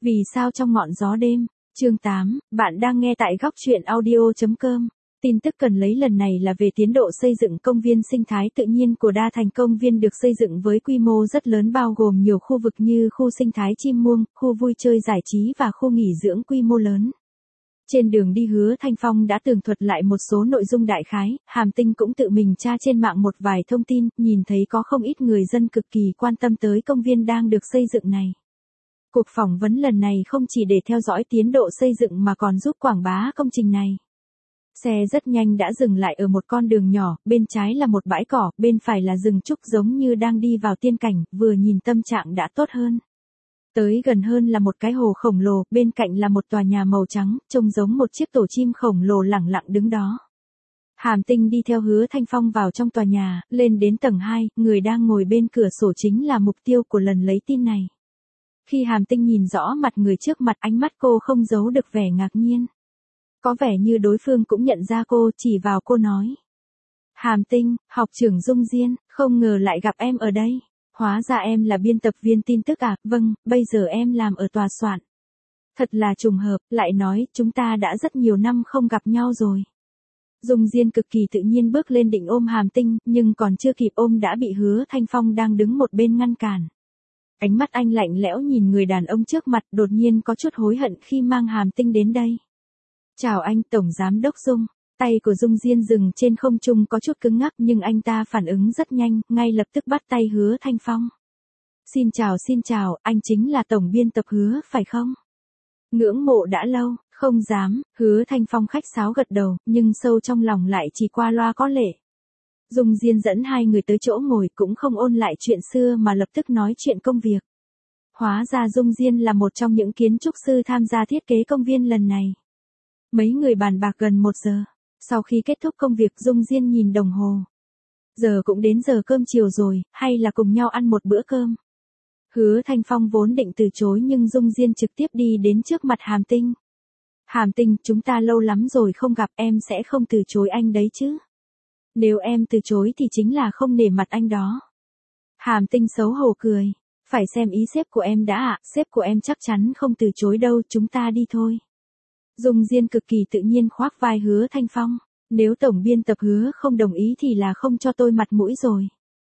Vì sao trong ngọn gió đêm? Chương 8, bạn đang nghe tại góc truyện audio.com. Tin tức cần lấy lần này là về tiến độ xây dựng công viên sinh thái tự nhiên của Đa Thành. Công viên được xây dựng với quy mô rất lớn bao gồm nhiều khu vực như khu sinh thái chim muông, khu vui chơi giải trí và khu nghỉ dưỡng quy mô lớn. Trên đường đi Hứa Thanh Phong đã tường thuật lại một số nội dung đại khái, Hàm Tinh cũng tự mình tra trên mạng một vài thông tin, nhìn thấy có không ít người dân cực kỳ quan tâm tới công viên đang được xây dựng này. Cuộc phỏng vấn lần này không chỉ để theo dõi tiến độ xây dựng mà còn giúp quảng bá công trình này. Xe rất nhanh đã dừng lại ở một con đường nhỏ, bên trái là một bãi cỏ, bên phải là rừng trúc giống như đang đi vào tiên cảnh, vừa nhìn tâm trạng đã tốt hơn. Tới gần hơn là một cái hồ khổng lồ, bên cạnh là một tòa nhà màu trắng, trông giống một chiếc tổ chim khổng lồ lẳng lặng đứng đó. Hàm Tinh đi theo Hứa Thanh Phong vào trong tòa nhà, lên đến tầng 2, người đang ngồi bên cửa sổ chính là mục tiêu của lần lấy tin này. Khi Hàm Tinh nhìn rõ mặt người trước mặt, ánh mắt cô không giấu được vẻ ngạc nhiên. Có vẻ như đối phương cũng nhận ra cô, chỉ vào cô nói. Hàm Tinh, học trưởng Dung Diên, không ngờ lại gặp em ở đây. Hóa ra em là biên tập viên tin tức à? Vâng, bây giờ em làm ở tòa soạn. Thật là trùng hợp, lại nói, chúng ta đã rất nhiều năm không gặp nhau rồi. Dung Diên cực kỳ tự nhiên bước lên định ôm Hàm Tinh, nhưng còn chưa kịp ôm đã bị Hứa Thanh Phong đang đứng một bên ngăn cản. Ánh mắt anh lạnh lẽo nhìn người đàn ông trước mặt, đột nhiên có chút hối hận khi mang Hàm Tinh đến đây. Chào anh, Tổng Giám đốc Dung. Tay của Dung Diên dừng trên không trung có chút cứng ngắc nhưng anh ta phản ứng rất nhanh, ngay lập tức bắt tay Hứa Thanh Phong. Xin chào, anh chính là Tổng biên tập Hứa phải không? Ngưỡng mộ đã lâu, không dám, Hứa Thanh Phong khách sáo gật đầu, nhưng sâu trong lòng lại chỉ qua loa có lệ. Dung Diên dẫn hai người tới chỗ ngồi cũng không ôn lại chuyện xưa mà lập tức nói chuyện công việc. Hóa ra Dung Diên là một trong những kiến trúc sư tham gia thiết kế công viên lần này. Mấy người bàn bạc gần 1 giờ. Sau khi kết thúc công việc Dung Diên nhìn đồng hồ. Giờ cũng đến giờ cơm chiều rồi, hay là cùng nhau ăn một bữa cơm. Hứa Thanh Phong vốn định từ chối nhưng Dung Diên trực tiếp đi đến trước mặt Hàm Tinh. Hàm Tinh, chúng ta lâu lắm rồi không gặp, em sẽ không từ chối anh đấy chứ. Nếu em từ chối thì chính là không nể mặt anh đó. Hàm Tinh xấu hổ cười. Phải xem ý sếp của em đã ạ, sếp của em chắc chắn không từ chối đâu, chúng ta đi thôi. Dung Diên cực kỳ tự nhiên khoác vai Hứa Thanh Phong. Nếu tổng biên tập Hứa không đồng ý thì là không cho tôi mặt mũi rồi.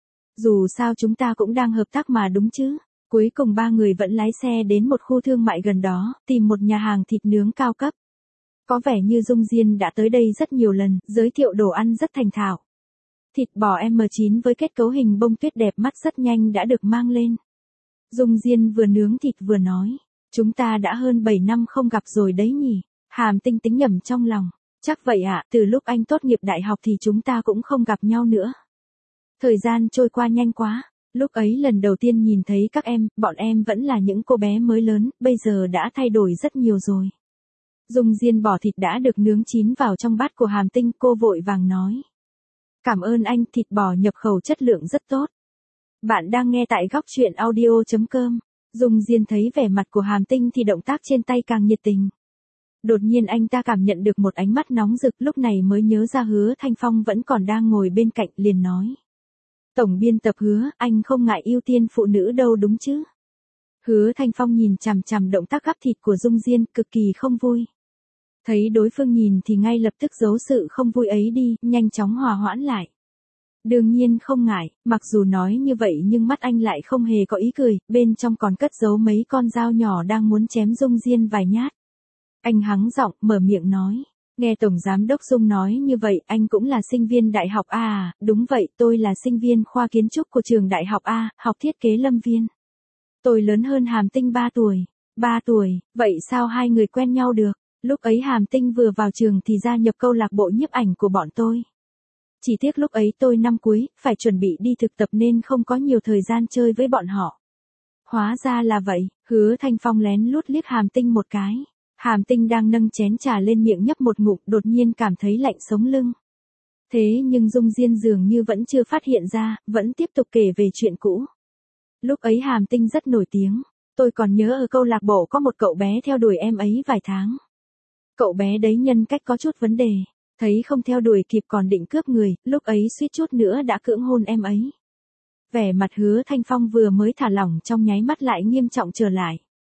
Dù sao chúng ta cũng đang hợp tác mà đúng chứ. Cuối cùng ba người vẫn lái xe đến một khu thương mại gần đó, tìm một nhà hàng thịt nướng cao cấp. Có vẻ như Dung Diên đã tới đây rất nhiều lần, giới thiệu đồ ăn rất thành thạo. Thịt bò M9 với kết cấu hình bông tuyết đẹp mắt rất nhanh đã được mang lên. Dung Diên vừa nướng thịt vừa nói, chúng ta đã hơn 7 năm không gặp rồi đấy nhỉ. Hàm Tinh tính nhầm trong lòng, chắc vậy ạ, từ lúc anh tốt nghiệp đại học thì chúng ta cũng không gặp nhau nữa. Thời gian trôi qua nhanh quá, lúc ấy lần đầu tiên nhìn thấy các em, bọn em vẫn là những cô bé mới lớn, bây giờ đã thay đổi rất nhiều rồi. Dung Diên bỏ thịt đã được nướng chín vào trong bát của Hàm Tinh, cô vội vàng nói. Cảm ơn anh, thịt bò nhập khẩu chất lượng rất tốt. Bạn đang nghe tại góc truyện audio.com. Dung Diên thấy vẻ mặt của Hàm Tinh thì động tác trên tay càng nhiệt tình. Đột nhiên anh ta cảm nhận được một ánh mắt nóng rực, lúc này mới nhớ ra Hứa Thanh Phong vẫn còn đang ngồi bên cạnh, liền nói. Tổng biên tập Hứa, anh không ngại ưu tiên phụ nữ đâu đúng chứ? Hứa Thanh Phong nhìn chằm chằm động tác gắp thịt của Dung Diên, cực kỳ không vui. Thấy đối phương nhìn thì ngay lập tức giấu sự không vui ấy đi, nhanh chóng hòa hoãn lại. Đương nhiên không ngại, mặc dù nói như vậy nhưng mắt anh lại không hề có ý cười, bên trong còn cất giấu mấy con dao nhỏ đang muốn chém Dung Diên vài nhát. Anh hắng giọng, mở miệng nói. Nghe Tổng Giám đốc Dung nói như vậy, anh cũng là sinh viên đại học A à? Đúng vậy, tôi là sinh viên khoa kiến trúc của trường đại học A, học thiết kế lâm viên. Tôi lớn hơn Hàm Tinh 3 tuổi. 3 tuổi, vậy sao hai người quen nhau được? Lúc ấy Hàm Tinh vừa vào trường thì gia nhập câu lạc bộ nhiếp ảnh của bọn tôi. Chỉ tiếc lúc ấy tôi năm cuối, phải chuẩn bị đi thực tập nên không có nhiều thời gian chơi với bọn họ. Hóa ra là vậy, Hứa Thanh Phong lén lút liếc Hàm Tinh một cái. Hàm Tinh đang nâng chén trà lên miệng nhấp một ngụm, đột nhiên cảm thấy lạnh sống lưng. Thế nhưng Dung Diên dường như vẫn chưa phát hiện ra, vẫn tiếp tục kể về chuyện cũ. Lúc ấy Hàm Tinh rất nổi tiếng, tôi còn nhớ ở câu lạc bộ có một cậu bé theo đuổi em ấy vài tháng. Cậu bé đấy nhân cách có chút vấn đề, thấy không theo đuổi kịp còn định cướp người, lúc ấy suýt chút nữa đã cưỡng hôn em ấy. Vẻ mặt Hứa Thanh Phong vừa mới thả lỏng trong nháy mắt lại nghiêm trọng trở lại.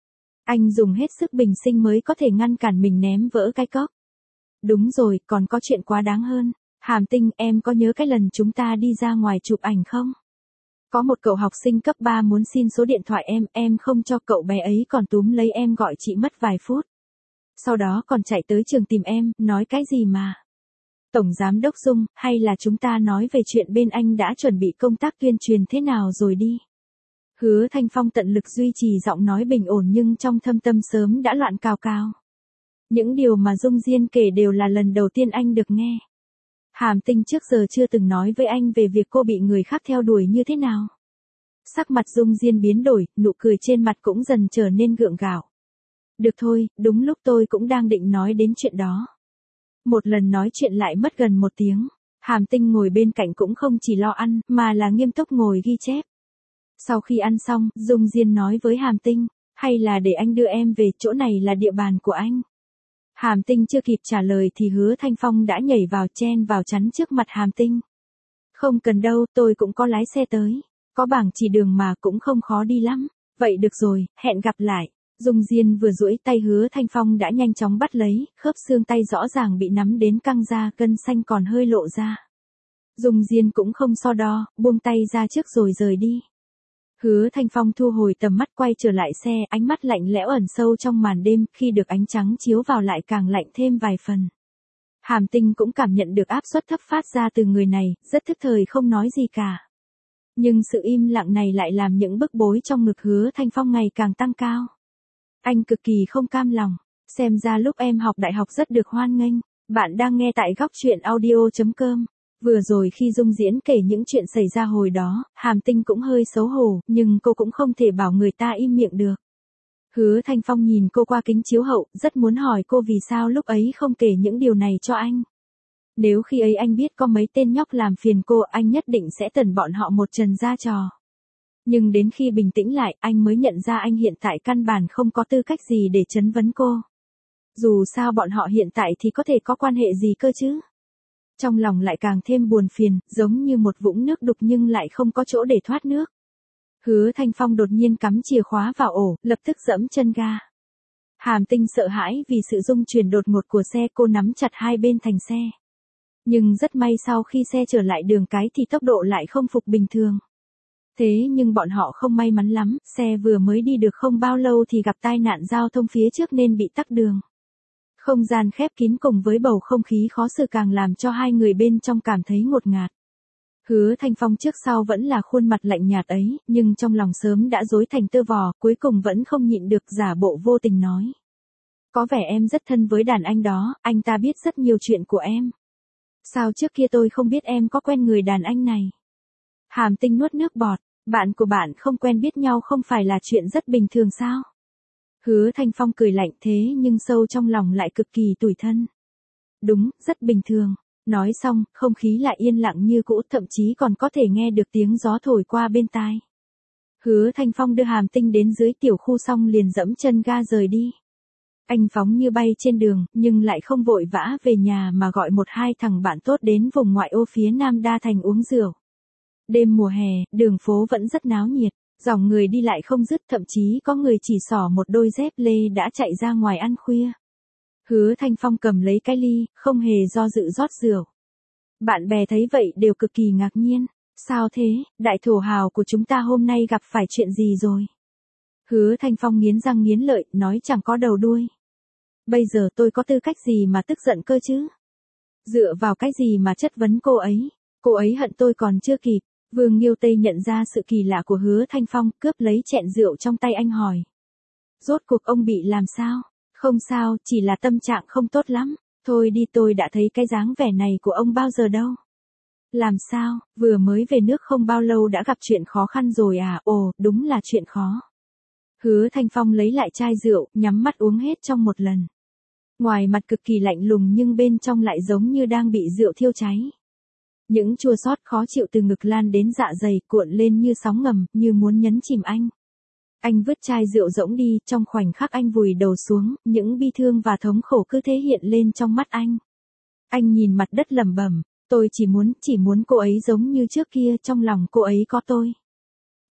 Anh dùng hết sức bình sinh mới có thể ngăn cản mình ném vỡ cái cốc. Đúng rồi, còn có chuyện quá đáng hơn. Hàm Tinh, em có nhớ cái lần chúng ta đi ra ngoài chụp ảnh không? Có một cậu học sinh cấp 3 muốn xin số điện thoại em không cho, cậu bé ấy còn túm lấy em gọi chị mất vài phút. Sau đó còn chạy tới trường tìm em, nói cái gì mà. Tổng Giám đốc Dung, hay là chúng ta nói về chuyện bên anh đã chuẩn bị công tác tuyên truyền thế nào rồi đi. Hứa Thanh Phong tận lực duy trì giọng nói bình ổn nhưng trong thâm tâm sớm đã loạn cào cào. Những điều mà Dung Diên kể đều là lần đầu tiên anh được nghe. Hàm Tinh trước giờ chưa từng nói với anh về việc cô bị người khác theo đuổi như thế nào. Sắc mặt Dung Diên biến đổi, nụ cười trên mặt cũng dần trở nên gượng gạo. Được thôi, đúng lúc tôi cũng đang định nói đến chuyện đó. Một lần nói chuyện lại mất gần 1 tiếng. Hàm Tinh ngồi bên cạnh cũng không chỉ lo ăn, mà là nghiêm túc ngồi ghi chép. Sau khi ăn xong, Dung Diên nói với Hàm Tinh, hay là để anh đưa em về, chỗ này là địa bàn của anh. Hàm Tinh chưa kịp trả lời thì Hứa Thanh Phong đã nhảy vào chen vào chắn trước mặt Hàm Tinh. Không cần đâu, tôi cũng có lái xe tới. Có bảng chỉ đường mà cũng không khó đi lắm. Vậy được rồi, hẹn gặp lại. Dung Diên vừa duỗi tay Hứa Thanh Phong đã nhanh chóng bắt lấy, khớp xương tay rõ ràng bị nắm đến căng ra, gân xanh còn hơi lộ ra. Dung Diên cũng không so đo, buông tay ra trước rồi rời đi. Hứa Thanh Phong thu hồi tầm mắt quay trở lại xe, ánh mắt lạnh lẽo ẩn sâu trong màn đêm, khi được ánh trắng chiếu vào lại càng lạnh thêm vài phần. Hàm Tinh cũng cảm nhận được áp suất thấp phát ra từ người này, rất thức thời không nói gì cả. Nhưng sự im lặng này lại làm những bức bối trong ngực Hứa Thanh Phong ngày càng tăng cao. Anh cực kỳ không cam lòng, xem ra lúc em học đại học rất được hoan nghênh. Bạn đang nghe tại góc truyện audio.com. Vừa rồi khi Dung Diễn kể những chuyện xảy ra hồi đó, Hàm Tinh cũng hơi xấu hổ, nhưng cô cũng không thể bảo người ta im miệng được. Hứa Thanh Phong nhìn cô qua kính chiếu hậu, rất muốn hỏi cô vì sao lúc ấy không kể những điều này cho anh. Nếu khi ấy anh biết có mấy tên nhóc làm phiền cô, anh nhất định sẽ tẩn bọn họ một trần ra trò. Nhưng đến khi bình tĩnh lại, anh mới nhận ra anh hiện tại căn bản không có tư cách gì để chất vấn cô. Dù sao bọn họ hiện tại thì có thể có quan hệ gì cơ chứ? Trong lòng lại càng thêm buồn phiền, giống như một vũng nước đục nhưng lại không có chỗ để thoát nước. Hứa Thanh Phong đột nhiên cắm chìa khóa vào ổ, lập tức giẫm chân ga. Hàm Tinh sợ hãi vì sự rung chuyển đột ngột của xe, cô nắm chặt hai bên thành xe. Nhưng rất may sau khi xe trở lại đường cái thì tốc độ lại không phục bình thường. Thế nhưng bọn họ không may mắn lắm, xe vừa mới đi được không bao lâu thì gặp tai nạn giao thông phía trước nên bị tắc đường. Không gian khép kín cùng với bầu không khí khó xử càng làm cho hai người bên trong cảm thấy ngột ngạt. Hứa Thanh Phong trước sau vẫn là khuôn mặt lạnh nhạt ấy, nhưng trong lòng sớm đã rối thành tơ vò, cuối cùng vẫn không nhịn được giả bộ vô tình nói. Có vẻ em rất thân với đàn anh đó, anh ta biết rất nhiều chuyện của em. Sao trước kia tôi không biết em có quen người đàn anh này? Hàm Tinh nuốt nước bọt, bạn của bạn không quen biết nhau không phải là chuyện rất bình thường sao? Hứa Thanh Phong cười lạnh thế nhưng sâu trong lòng lại cực kỳ tủi thân. Đúng, rất bình thường. Nói xong, không khí lại yên lặng như cũ, thậm chí còn có thể nghe được tiếng gió thổi qua bên tai. Hứa Thanh Phong đưa Hàm Tinh đến dưới tiểu khu xong liền dẫm chân ga rời đi. Anh phóng như bay trên đường, nhưng lại không vội vã về nhà mà gọi 1-2 thằng bạn tốt đến vùng ngoại ô phía Nam Đa Thành uống rượu. Đêm mùa hè, đường phố vẫn rất náo nhiệt, dòng người đi lại không dứt, thậm chí có người chỉ xỏ một đôi dép lê đã chạy ra ngoài ăn khuya. Hứa Thanh Phong cầm lấy cái ly, không hề do dự rót rượu. Bạn bè thấy vậy đều cực kỳ ngạc nhiên. Sao thế, đại thổ hào của chúng ta hôm nay gặp phải chuyện gì rồi? Hứa Thanh Phong nghiến răng nghiến lợi, nói chẳng có đầu đuôi. Bây giờ tôi có tư cách gì mà tức giận cơ chứ? Dựa vào cái gì mà chất vấn cô ấy? Cô ấy hận tôi còn chưa kịp. Vương Nghiêu Tây nhận ra sự kỳ lạ của Hứa Thanh Phong, cướp lấy chẹn rượu trong tay anh hỏi. Rốt cuộc ông bị làm sao? Không sao, chỉ là tâm trạng không tốt lắm. Thôi đi, tôi đã thấy cái dáng vẻ này của ông bao giờ đâu. Làm sao, vừa mới về nước không bao lâu đã gặp chuyện khó khăn rồi à? Ồ, đúng là chuyện khó. Hứa Thanh Phong lấy lại chai rượu, nhắm mắt uống hết trong một lần. Ngoài mặt cực kỳ lạnh lùng nhưng bên trong lại giống như đang bị rượu thiêu cháy. Những chua xót khó chịu từ ngực lan đến dạ dày, cuộn lên như sóng ngầm, như muốn nhấn chìm anh. Anh vứt chai rượu rỗng đi, trong khoảnh khắc anh vùi đầu xuống, những bi thương và thống khổ cứ thế hiện lên trong mắt anh. Anh nhìn mặt đất lẩm bẩm, tôi chỉ muốn cô ấy giống như trước kia, trong lòng cô ấy có tôi.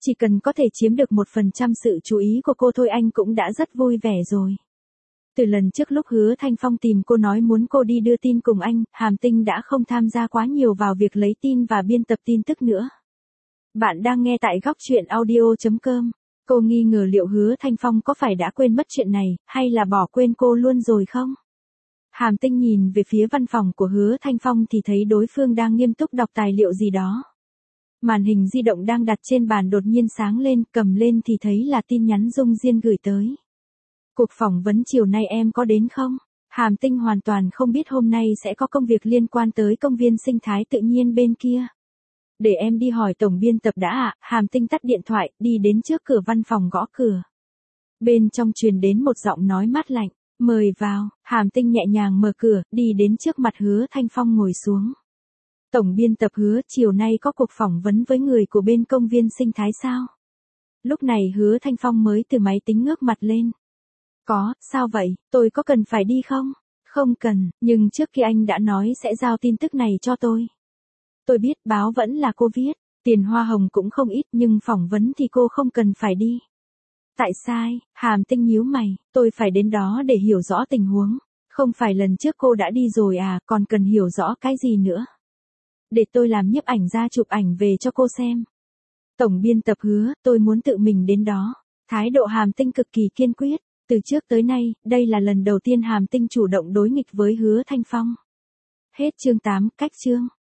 Chỉ cần có thể chiếm được 1% sự chú ý của cô thôi anh cũng đã rất vui vẻ rồi. Từ lần trước lúc Hứa Thanh Phong tìm cô nói muốn cô đi đưa tin cùng anh, Hàm Tinh đã không tham gia quá nhiều vào việc lấy tin và biên tập tin tức nữa. Bạn đang nghe tại góc chuyện audio.com. Cô nghi ngờ liệu Hứa Thanh Phong có phải đã quên mất chuyện này, hay là bỏ quên cô luôn rồi không? Hàm Tinh nhìn về phía văn phòng của Hứa Thanh Phong thì thấy đối phương đang nghiêm túc đọc tài liệu gì đó. Màn hình di động đang đặt trên bàn đột nhiên sáng lên, cầm lên thì thấy là tin nhắn Dung Diên gửi tới. Cuộc phỏng vấn chiều nay em có đến không? Hàm Tinh hoàn toàn không biết hôm nay sẽ có công việc liên quan tới công viên sinh thái tự nhiên bên kia. Để em đi hỏi tổng biên tập đã ạ. Hàm Tinh tắt điện thoại, đi đến trước cửa văn phòng gõ cửa. Bên trong truyền đến một giọng nói mát lạnh, mời vào. Hàm Tinh nhẹ nhàng mở cửa, đi đến trước mặt Hứa Thanh Phong ngồi xuống. Tổng biên tập Hứa, chiều nay có cuộc phỏng vấn với người của bên công viên sinh thái sao? Lúc này Hứa Thanh Phong mới từ máy tính ngước mặt lên. Có, sao vậy, tôi có cần phải đi không? Không cần, nhưng trước khi anh đã nói sẽ giao tin tức này cho tôi. Tôi biết báo vẫn là cô viết, tiền hoa hồng cũng không ít nhưng phỏng vấn thì cô không cần phải đi. Tại sao? Hàm Tinh nhíu mày, tôi phải đến đó để hiểu rõ tình huống. Không phải lần trước cô đã đi rồi à, còn cần hiểu rõ cái gì nữa? Để tôi làm nhiếp ảnh ra chụp ảnh về cho cô xem. Tổng biên tập Hứa, tôi muốn tự mình đến đó. Thái độ Hàm Tinh cực kỳ kiên quyết. Từ trước tới nay, đây là lần đầu tiên Hàm Tinh chủ động đối nghịch với Hứa Thanh Phong. Hết chương 8, cách chương.